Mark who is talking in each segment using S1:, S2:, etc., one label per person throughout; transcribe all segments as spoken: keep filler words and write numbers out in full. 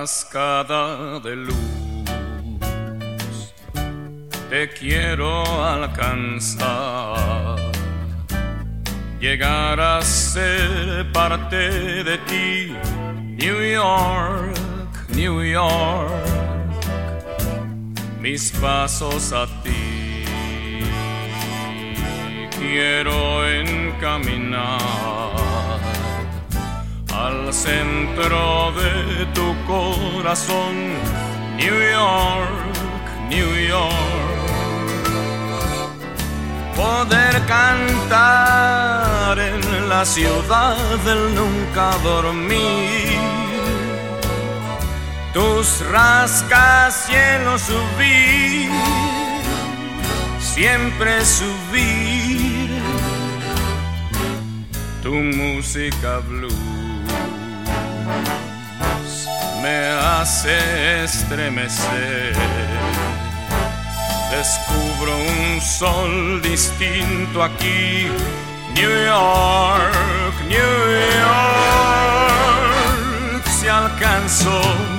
S1: cascada de luz, te quiero alcanzar, llegar a ser parte de ti. New York, New York, mis pasos a ti quiero encaminar, al centro de tu corazón. New York, New York, poder cantar en la ciudad del nunca dormir, tus rascacielos subir, siempre subir, tu música blues me hace estremecer. Descubro un sol distinto aquí. New York, New York, si alcanzo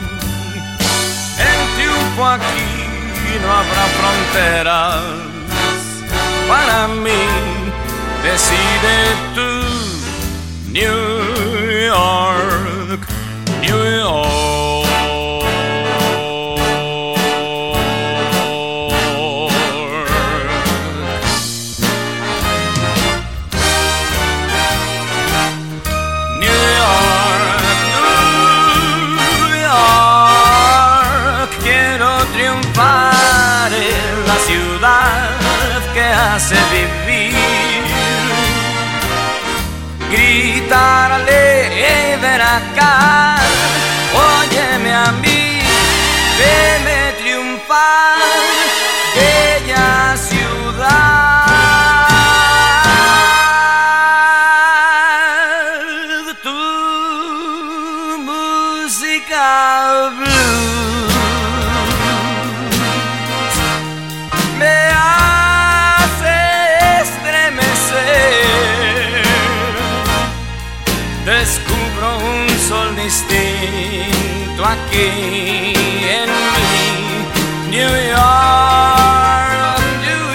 S1: el triunfo aquí, no habrá fronteras para mí. Decide tú, New York, New York. New York, New York, quiero triunfar en la ciudad que hace vivir, gritarle, ven acá, óyeme a mí, veme triunfar, bella ciudad, tu música blues me hace estremecer. Descubro un sol distinto aquí en mí. New York, New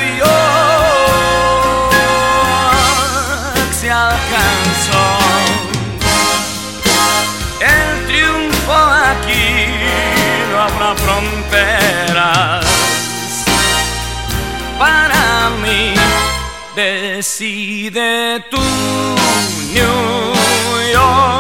S1: York, se alcanzó el triunfo aquí, no habrá fronteras para mí. Decide tú, New York.